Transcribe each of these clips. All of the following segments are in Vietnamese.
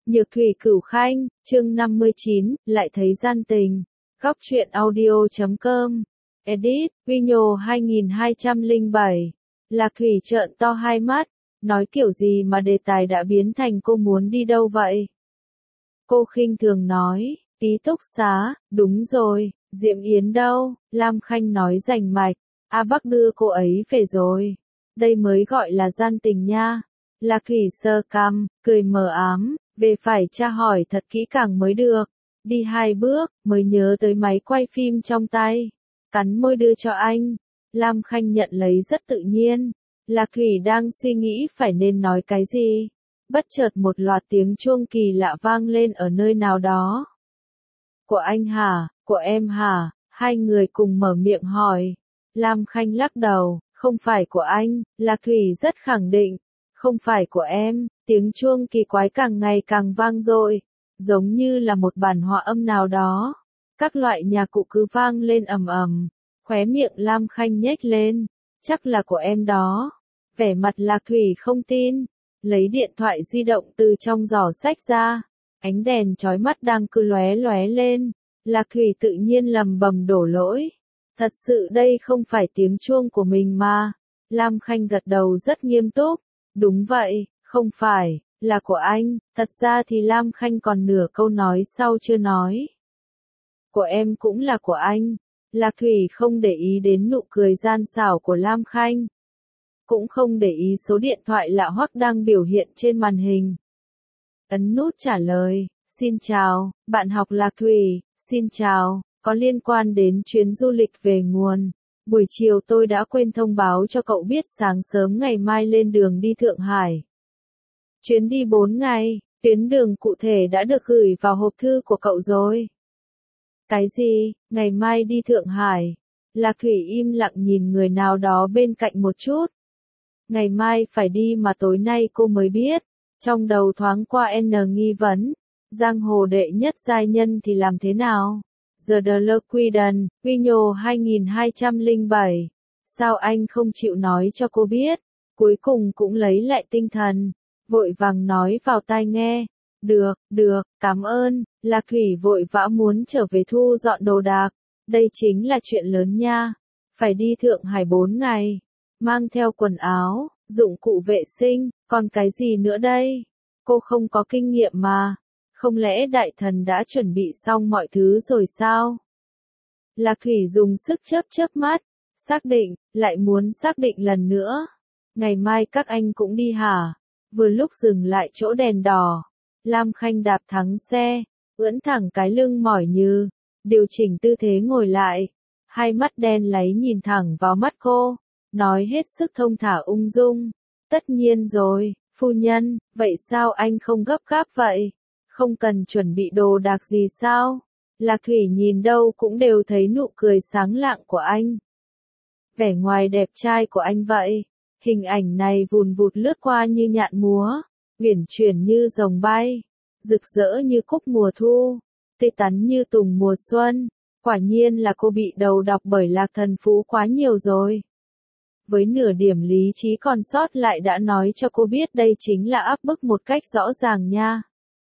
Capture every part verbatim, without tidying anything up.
Nhược thủy cửu khanh, chương năm mươi chín, lại thấy gian tình. Góc truyện audio chấm com. Edit, Vino hai nghìn hai trăm lẻ bảy. Lạc thủy trợn to hai mắt, nói kiểu gì mà đề tài đã biến thành cô muốn đi đâu vậy? Cô khinh thường nói, ký túc xá, đúng rồi, Diệm Yến đâu? Lam Khanh nói rành mạch, A Bắc đưa cô ấy về rồi. Đây mới gọi là gian tình nha. Lạc thủy sơ cằm, cười mờ ám, về phải tra hỏi thật kỹ càng mới được. Đi hai bước, mới nhớ tới máy quay phim trong tay. Cắn môi đưa cho anh. Lam Khanh nhận lấy rất tự nhiên. Lạc thủy đang suy nghĩ phải nên nói cái gì. Bất chợt một loạt tiếng chuông kỳ lạ vang lên ở nơi nào đó. Của anh hả, của em hả? Hai người cùng mở miệng hỏi. Lam Khanh lắc đầu, không phải của anh. Lạc thủy rất khẳng định, không phải của em. Tiếng chuông kỳ quái càng ngày càng vang dội, giống như là một bản hòa âm nào đó. Các loại nhạc cụ cứ vang lên ầm ầm. Khóe miệng Lam Khanh nhếch lên, chắc là của em đó. Vẻ mặt Lạc thủy không tin, lấy điện thoại di động từ trong giỏ xách ra. Ánh đèn chói mắt đang cứ lóe lóe lên. Lạc thủy tự nhiên lầm bầm đổ lỗi. Thật sự đây không phải tiếng chuông của mình mà. Lam Khanh gật đầu rất nghiêm túc. Đúng vậy, không phải, là của anh. Thật ra thì Lam Khanh còn nửa câu nói sau chưa nói. Của em cũng là của anh. Lạc thủy không để ý đến nụ cười gian xảo của Lam Khanh. Cũng không để ý số điện thoại lạ hoắc đang biểu hiện trên màn hình. Ấn nút trả lời, xin chào, bạn học Lạc thủy, xin chào, có liên quan đến chuyến du lịch về nguồn. Buổi chiều tôi đã quên thông báo cho cậu biết sáng sớm ngày mai lên đường đi Thượng Hải. Chuyến đi bốn ngày, tuyến đường cụ thể đã được gửi vào hộp thư của cậu rồi. Cái gì, ngày mai đi Thượng Hải? Lạc thủy im lặng nhìn người nào đó bên cạnh một chút. Ngày mai phải đi mà tối nay cô mới biết. Trong đầu thoáng qua N nghi vấn. Giang hồ đệ nhất giai nhân thì làm thế nào? The Deloquiden, Vino hai nghìn hai trăm lẻ bảy. Sao anh không chịu nói cho cô biết? Cuối cùng cũng lấy lại tinh thần. Vội vàng nói vào tai nghe. Được, được, cảm ơn. Lạc thủy vội vã muốn trở về thu dọn đồ đạc. Đây chính là chuyện lớn nha. Phải đi Thượng Hải bốn ngày. Mang theo quần áo, dụng cụ vệ sinh, còn cái gì nữa đây? Cô không có kinh nghiệm mà. Không lẽ đại thần đã chuẩn bị xong mọi thứ rồi sao? Lạc thủy dùng sức chớp chớp mắt. Xác định, lại muốn xác định lần nữa. Ngày mai các anh cũng đi hả? Vừa lúc dừng lại chỗ đèn đỏ. Lam Khanh đạp thắng xe, ưỡn thẳng cái lưng mỏi như, điều chỉnh tư thế ngồi lại. Hai mắt đen láy nhìn thẳng vào mắt cô, nói hết sức thông thả ung dung. Tất nhiên rồi, phu nhân, vậy sao anh không gấp gáp vậy? Không cần chuẩn bị đồ đạc gì sao? Lạc thủy nhìn đâu cũng đều thấy nụ cười sáng lạng của anh. Vẻ ngoài đẹp trai của anh vậy. Hình ảnh này vùn vụt lướt qua như nhạn múa, uyển chuyển như rồng bay, rực rỡ như cúc mùa thu, tươi tắn như tùng mùa xuân. Quả nhiên là cô bị đầu độc bởi Lạc thần phú quá nhiều rồi. Với nửa điểm lý trí còn sót lại đã nói cho cô biết đây chính là áp bức một cách rõ ràng nha.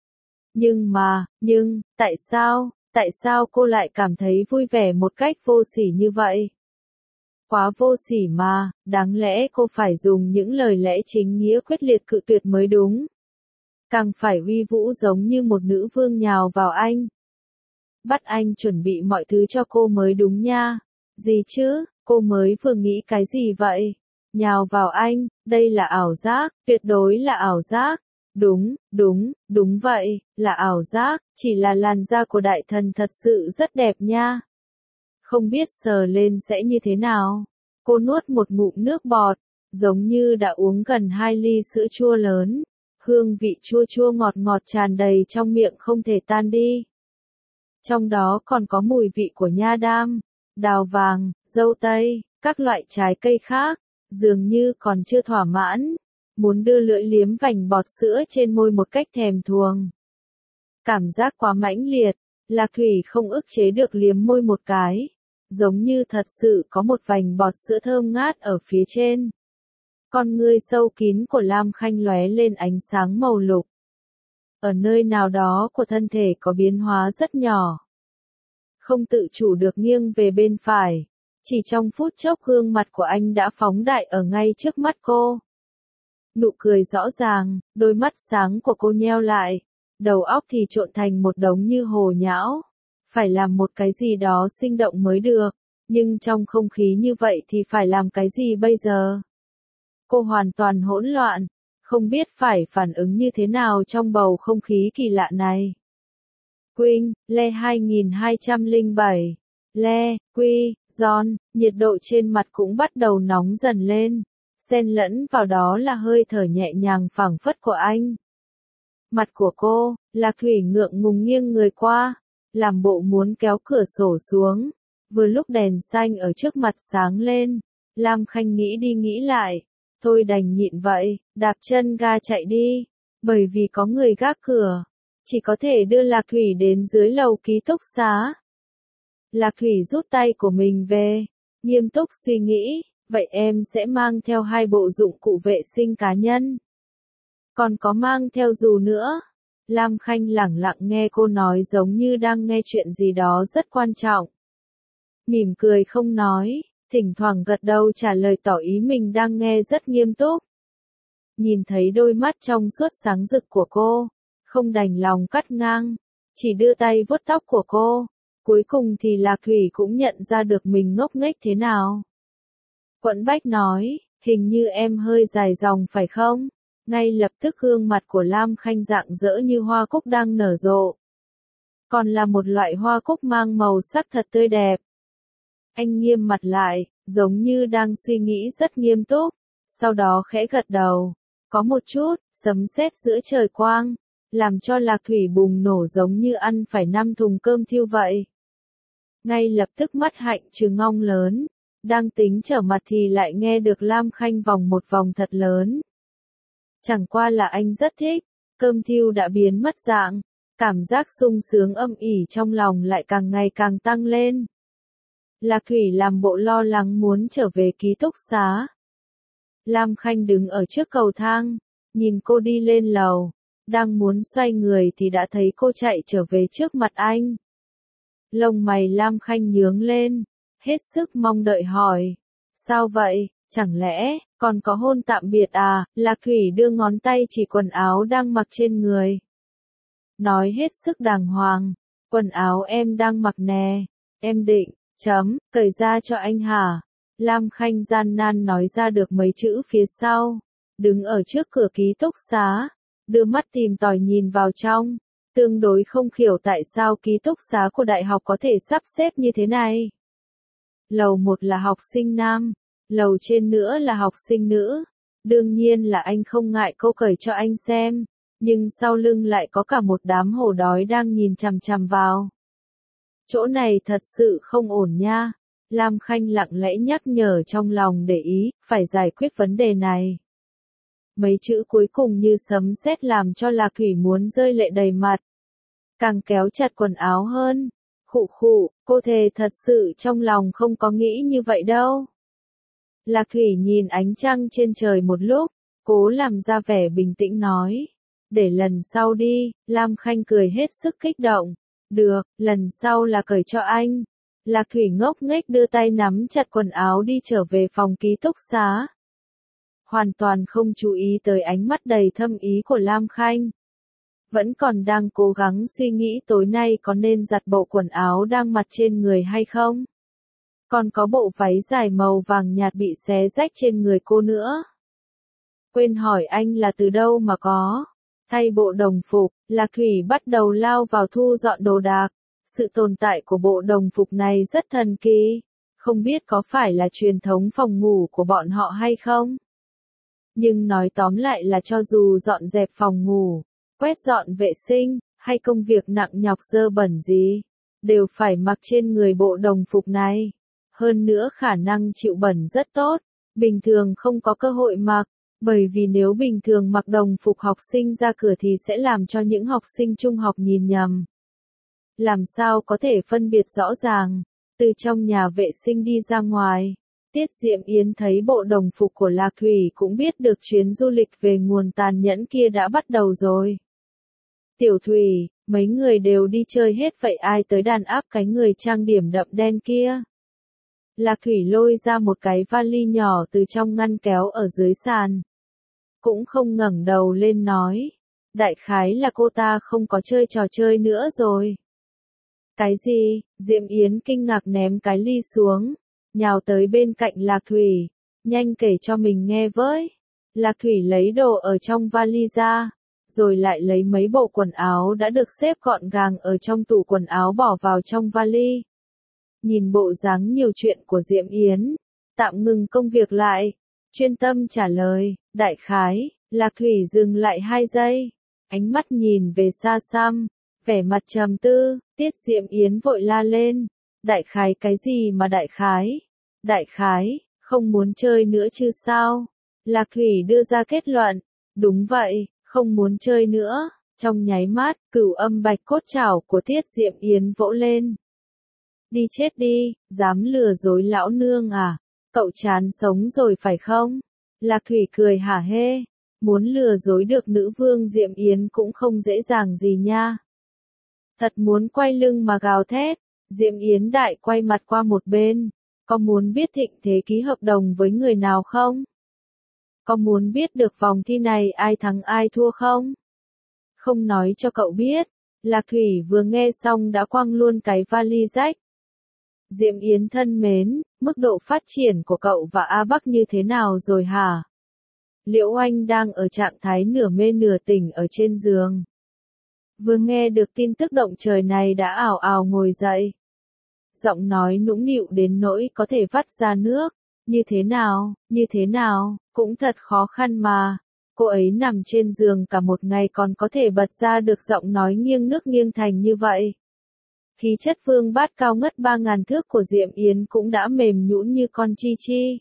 Nhưng mà, nhưng, tại sao, tại sao cô lại cảm thấy vui vẻ một cách vô sỉ như vậy? Quá vô sỉ mà, đáng lẽ cô phải dùng những lời lẽ chính nghĩa quyết liệt cự tuyệt mới đúng. Càng phải uy vũ giống như một nữ vương nhào vào anh. Bắt anh chuẩn bị mọi thứ cho cô mới đúng nha. Gì chứ, cô mới vừa nghĩ cái gì vậy? Nhào vào anh, đây là ảo giác, tuyệt đối là ảo giác. Đúng, đúng, đúng vậy, là ảo giác, chỉ là làn da của đại thần thật sự rất đẹp nha. Không biết sờ lên sẽ như thế nào. Cô nuốt một ngụm nước bọt, giống như đã uống gần hai ly sữa chua lớn. Hương vị chua chua ngọt ngọt tràn đầy trong miệng không thể tan đi. Trong đó còn có mùi vị của nha đam, đào vàng, dâu tây, các loại trái cây khác. Dường như còn chưa thỏa mãn. Muốn đưa lưỡi liếm vành bọt sữa trên môi một cách thèm thuồng. Cảm giác quá mãnh liệt, Lạc thủy không ức chế được liếm môi một cái. Giống như thật sự có một vành bọt sữa thơm ngát ở phía trên. Con ngươi sâu kín của Lam Khanh lóe lên ánh sáng màu lục. ở nơi nào đó của thân thể có biến hóa rất nhỏ. Không tự chủ được nghiêng về bên phải. Chỉ trong phút chốc gương mặt của anh đã phóng đại ở ngay trước mắt cô. Nụ cười rõ ràng, đôi mắt sáng của cô nheo lại. Đầu óc thì trộn thành một đống như hồ nhão. Phải làm một cái gì đó sinh động mới được. Nhưng trong không khí như vậy thì phải làm cái gì bây giờ? Cô hoàn toàn hỗn loạn. Không biết phải phản ứng như thế nào trong bầu không khí kỳ lạ này. Queen, Le hai nghìn hai trăm lẻ bảy. Le, Quy, John, nhiệt độ trên mặt cũng bắt đầu nóng dần lên. Xen lẫn vào đó là hơi thở nhẹ nhàng phảng phất của anh. Mặt của cô, Lạc Thủy ngượng ngùng nghiêng người qua, làm bộ muốn kéo cửa sổ xuống. Vừa lúc đèn xanh ở trước mặt sáng lên, Lam Khanh nghĩ đi nghĩ lại. Thôi đành nhịn vậy, đạp chân ga chạy đi. Bởi vì có người gác cửa, chỉ có thể đưa Lạc Thủy đến dưới lầu ký túc xá. Lạc Thủy rút tay của mình về, nghiêm túc suy nghĩ, vậy em sẽ mang theo hai bộ dụng cụ vệ sinh cá nhân. Còn có mang theo dù nữa. Lam Khanh lẳng lặng nghe cô nói giống như đang nghe chuyện gì đó rất quan trọng. Mỉm cười không nói, thỉnh thoảng gật đầu trả lời tỏ ý mình đang nghe rất nghiêm túc. Nhìn thấy đôi mắt trong suốt sáng rực của cô, không đành lòng cắt ngang, chỉ đưa tay vuốt tóc của cô. Cuối cùng thì Lạc Thủy cũng nhận ra được mình ngốc nghếch thế nào. Quận Bách nói, hình như em hơi dài dòng phải không? Ngay lập tức gương mặt của Lam Khanh rạng rỡ như hoa cúc đang nở rộ. Còn là một loại hoa cúc mang màu sắc thật tươi đẹp. Anh nghiêm mặt lại, giống như đang suy nghĩ rất nghiêm túc, sau đó khẽ gật đầu. Có một chút, sấm sét giữa trời quang, làm cho Lạc Thủy bùng nổ giống như ăn phải năm thùng cơm thiêu vậy. Ngay lập tức mắt hạnh trừng ngong lớn, đang tính trở mặt thì lại nghe được Lam Khanh vòng một vòng thật lớn. Chẳng qua là anh rất thích, cơm thiêu đã biến mất dạng, cảm giác sung sướng âm ỉ trong lòng lại càng ngày càng tăng lên. Lạc Thủy làm bộ lo lắng muốn trở về ký túc xá. Lam Khanh đứng ở trước cầu thang, nhìn cô đi lên lầu, đang muốn xoay người thì đã thấy cô chạy trở về trước mặt anh. Lông mày Lam Khanh nhướng lên, hết sức mong đợi hỏi. Sao vậy, chẳng lẽ, còn có hôn tạm biệt à? Lạc Thủy đưa ngón tay chỉ quần áo đang mặc trên người. Nói hết sức đàng hoàng, quần áo em đang mặc nè, em định, chấm, cởi ra cho anh hả? Lam Khanh gian nan nói ra được mấy chữ phía sau, đứng ở trước cửa ký túc xá, đưa mắt tìm tòi nhìn vào trong. Tương đối không hiểu tại sao ký túc xá của đại học có thể sắp xếp như thế này. Lầu một là học sinh nam, lầu trên nữa là học sinh nữ. Đương nhiên là anh không ngại cô cởi cho anh xem, nhưng sau lưng lại có cả một đám hổ đói đang nhìn chằm chằm vào. Chỗ này thật sự không ổn nha. Lam Khanh lặng lẽ nhắc nhở trong lòng để ý, phải giải quyết vấn đề này. Mấy chữ cuối cùng như sấm sét làm cho Lạc Thủy muốn rơi lệ đầy mặt. Càng kéo chặt quần áo hơn. Khụ khụ, cô thề thật sự trong lòng không có nghĩ như vậy đâu. Lạc Thủy nhìn ánh trăng trên trời một lúc, cố làm ra vẻ bình tĩnh nói. Để lần sau đi, Lam Khanh cười hết sức kích động. Được, lần sau là cởi cho anh. Lạc Thủy ngốc nghếch đưa tay nắm chặt quần áo đi trở về phòng ký túc xá. Hoàn toàn không chú ý tới ánh mắt đầy thâm ý của Lam Khanh. Vẫn còn đang cố gắng suy nghĩ tối nay có nên giặt bộ quần áo đang mặc trên người hay không. Còn có bộ váy dài màu vàng nhạt bị xé rách trên người cô nữa. Quên hỏi anh là từ đâu mà có. Thay bộ đồng phục, Lạc Thủy bắt đầu lao vào thu dọn đồ đạc. Sự tồn tại của bộ đồng phục này rất thần kỳ. Không biết có phải là truyền thống phòng ngủ của bọn họ hay không? Nhưng nói tóm lại là cho dù dọn dẹp phòng ngủ, quét dọn vệ sinh, hay công việc nặng nhọc dơ bẩn gì, đều phải mặc trên người bộ đồng phục này. Hơn nữa khả năng chịu bẩn rất tốt, bình thường không có cơ hội mặc, bởi vì nếu bình thường mặc đồng phục học sinh ra cửa thì sẽ làm cho những học sinh trung học nhìn nhầm. Làm sao có thể phân biệt rõ ràng, từ trong nhà vệ sinh đi ra ngoài. Tiết Diệm Yến thấy bộ đồng phục của Lạc Thủy cũng biết được chuyến du lịch về nguồn tàn nhẫn kia đã bắt đầu rồi. Tiểu Thủy, mấy người đều đi chơi hết vậy ai tới đàn áp cái người trang điểm đậm đen kia? Lạc Thủy lôi ra một cái vali nhỏ từ trong ngăn kéo ở dưới sàn. Cũng không ngẩng đầu lên nói. Đại khái là cô ta không có chơi trò chơi nữa rồi. Cái gì? Diệm Yến kinh ngạc ném cái ly xuống. Nhào tới bên cạnh Lạc Thủy. Nhanh kể cho mình nghe với. Lạc Thủy lấy đồ ở trong vali ra. Rồi lại lấy mấy bộ quần áo đã được xếp gọn gàng ở trong tủ quần áo bỏ vào trong vali. Nhìn bộ dáng nhiều chuyện của Diệm Yến. Tạm ngừng công việc lại. Chuyên tâm trả lời. Đại khái. Lạc Thủy dừng lại hai giây. Ánh mắt nhìn về xa xăm. Vẻ mặt trầm tư. Tiết Diệm Yến vội la lên. Đại khái cái gì mà đại khái? Đại khái. Không muốn chơi nữa chứ sao? Lạc Thủy đưa ra kết luận. Đúng vậy. Không muốn chơi nữa. Trong nháy mắt, cửu âm bạch cốt chảo của Tiết Diệm Yến vỗ lên. Đi chết đi, dám lừa dối lão nương à? Cậu chán sống rồi phải không? Lạc Thủy cười hả hê. Muốn lừa dối được nữ vương Diệm Yến cũng không dễ dàng gì nha. Thật muốn quay lưng mà gào thét. Diệm Yến đại quay mặt qua một bên. Có muốn biết Thịnh Thế ký hợp đồng với người nào không? Có muốn biết được vòng thi này ai thắng ai thua không? Không nói cho cậu biết. Lạc Thủy vừa nghe xong đã quăng luôn cái vali rách. Diệm Yến thân mến, mức độ phát triển của cậu và A Bắc như thế nào rồi hả? Liễu Oanh đang ở trạng thái nửa mê nửa tỉnh ở trên giường. Vừa nghe được tin tức động trời này đã ào ào ngồi dậy. Giọng nói nũng nịu đến nỗi có thể vắt ra nước. Như thế nào, như thế nào, cũng thật khó khăn mà. Cô ấy nằm trên giường cả một ngày còn có thể bật ra được giọng nói nghiêng nước nghiêng thành như vậy. Khí chất vương bát cao ngất ba ngàn thước của Diệm Yến cũng đã mềm nhũn như con chi chi.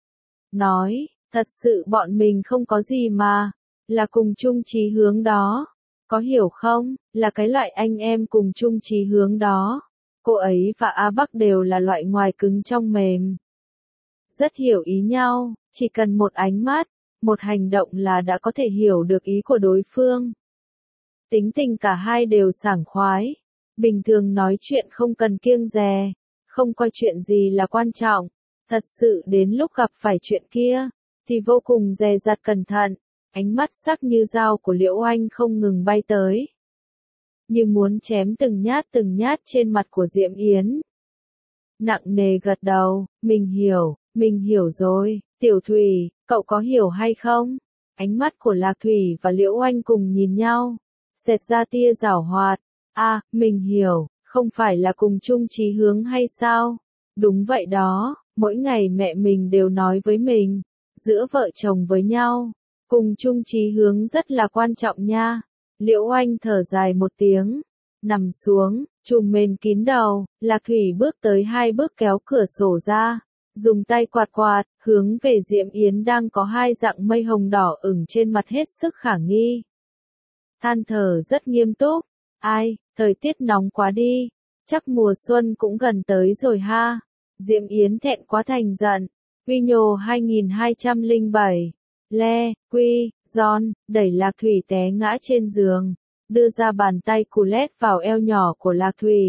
Nói, thật sự bọn mình không có gì mà, là cùng chung chí hướng đó. Có hiểu không, là cái loại anh em cùng chung chí hướng đó. Cô ấy và A Bắc đều là loại ngoài cứng trong mềm. Rất hiểu ý nhau, chỉ cần một ánh mắt, một hành động là đã có thể hiểu được ý của đối phương. Tính tình cả hai đều sảng khoái. Bình thường nói chuyện không cần kiêng dè, không coi chuyện gì là quan trọng. Thật sự đến lúc gặp phải chuyện kia, thì vô cùng dè dặt cẩn thận. Ánh mắt sắc như dao của Liễu Oanh không ngừng bay tới. Như muốn chém từng nhát từng nhát trên mặt của Diệm Yến. Nặng nề gật đầu, mình hiểu, mình hiểu rồi, Tiểu Thủy, cậu có hiểu hay không? Ánh mắt của Lạc Thủy và Liễu Oanh cùng nhìn nhau, xẹt ra tia giảo hoạt. À, mình hiểu, không phải là cùng chung chí hướng hay sao? Đúng vậy đó, mỗi ngày mẹ mình đều nói với mình, giữa vợ chồng với nhau, cùng chung chí hướng rất là quan trọng nha. Liễu Oanh thở dài một tiếng, nằm xuống, trùm mền kín đầu. Lạc Thủy bước tới hai bước kéo cửa sổ ra, dùng tay quạt quạt, hướng về Diệm Yến đang có hai dạng mây hồng đỏ ửng trên mặt hết sức khả nghi. Than thở rất nghiêm túc. Ai, thời tiết nóng quá đi, chắc mùa xuân cũng gần tới rồi ha. Diệm Yến thẹn quá thành giận. Quy nhô hai nghìn hai trăm lẻ bảy. Le, Quy, Giòn, đẩy Lạc Thủy té ngã trên giường, đưa ra bàn tay cù lét vào eo nhỏ của Lạc Thủy.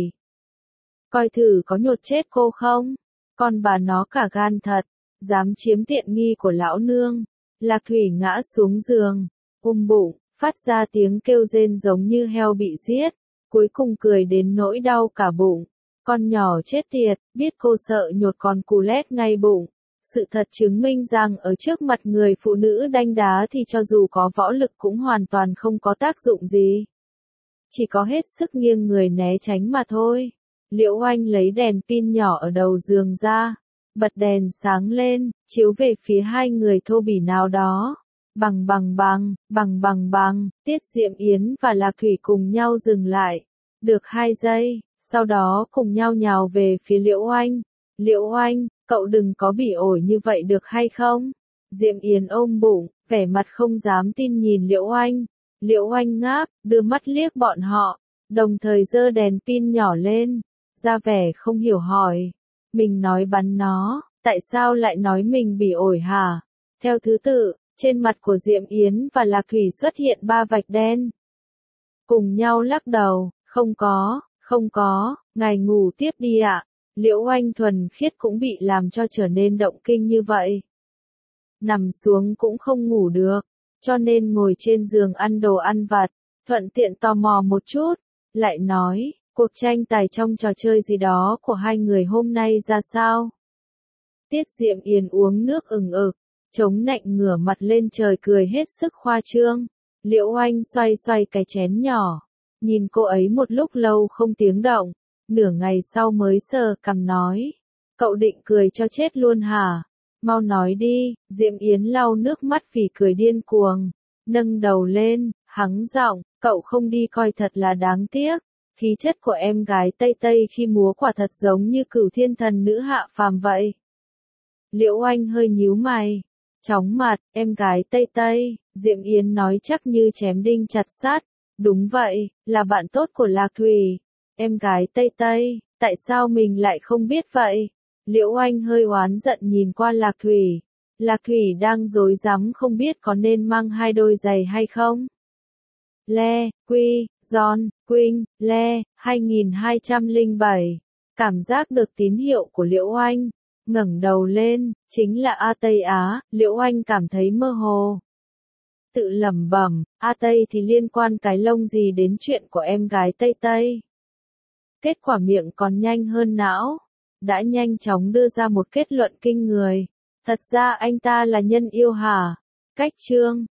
Coi thử có nhột chết cô không? Con bà nó cả gan thật, dám chiếm tiện nghi của lão nương. Lạc Thủy ngã xuống giường, ôm bụng, phát ra tiếng kêu rên giống như heo bị giết, cuối cùng cười đến nỗi đau cả bụng. Con nhỏ chết tiệt, biết cô sợ nhột con cù lét ngay bụng. Sự thật chứng minh rằng ở trước mặt người phụ nữ đanh đá thì cho dù có võ lực cũng hoàn toàn không có tác dụng gì. Chỉ có hết sức nghiêng người né tránh mà thôi. Liễu Oanh lấy đèn pin nhỏ ở đầu giường ra, bật đèn sáng lên, chiếu về phía hai người thô bỉ nào đó. Bằng bằng bằng, bằng bằng bằng, Tiết Diệm Yến và Lạc Thủy cùng nhau dừng lại. Được hai giây, sau đó cùng nhau nhào về phía Liễu Oanh. Liễu Oanh, cậu đừng có bỉ ổi như vậy được hay không? Diệm Yến ôm bụng, vẻ mặt không dám tin nhìn Liễu Oanh. Liễu Oanh ngáp, đưa mắt liếc bọn họ, đồng thời giơ đèn pin nhỏ lên, ra vẻ không hiểu hỏi. Mình nói bắn nó, tại sao lại nói mình bỉ ổi hả? Theo thứ tự, trên mặt của Diệm Yến và Lạc Thủy xuất hiện ba vạch đen. cùng nhau lắc đầu, không có, không có, ngài ngủ tiếp đi ạ. Liễu Oanh thuần khiết cũng bị làm cho trở nên động kinh như vậy. Nằm xuống cũng không ngủ được, cho nên ngồi trên giường ăn đồ ăn vặt, thuận tiện tò mò một chút, lại nói, cuộc tranh tài trong trò chơi gì đó của hai người hôm nay ra sao? Tiết Diệm Yến uống nước ừng ực, chống nạnh ngửa mặt lên trời cười hết sức khoa trương. Liễu Oanh xoay xoay cái chén nhỏ, nhìn cô ấy một lúc lâu không tiếng động, nửa ngày sau mới sờ cằm nói, cậu định cười cho chết luôn hả? Mau nói đi. Diệm Yến lau nước mắt phì cười điên cuồng, nâng đầu lên, hắng giọng, cậu không đi coi thật là đáng tiếc. Khí chất của em gái Tây Tây khi múa quả thật giống như cửu thiên thần nữ hạ phàm vậy. Liễu Oanh hơi nhíu mày, chóng mặt, em gái Tây Tây. Diệm Yến nói chắc như chém đinh chặt sắt, đúng vậy, là bạn tốt của Lạc Thủy. Em gái Tây Tây, tại sao mình lại không biết vậy? Liễu Oanh hơi oán giận nhìn qua Lạc Thủy. Lạc Thủy đang rối rắm không biết có nên mang hai đôi giày hay không. Le, Quy, Giòn, Quynh, Le, hai nghìn hai trăm lẻ bảy. Cảm giác được tín hiệu của Liễu Oanh, ngẩng đầu lên, chính là A Tây Á. Liễu Oanh cảm thấy mơ hồ. Tự lẩm bẩm, A Tây thì liên quan cái lông gì đến chuyện của em gái Tây Tây. Kết quả miệng còn nhanh hơn não, đã nhanh chóng đưa ra một kết luận kinh người. Thật ra anh ta là nhân yêu hả? Cách chương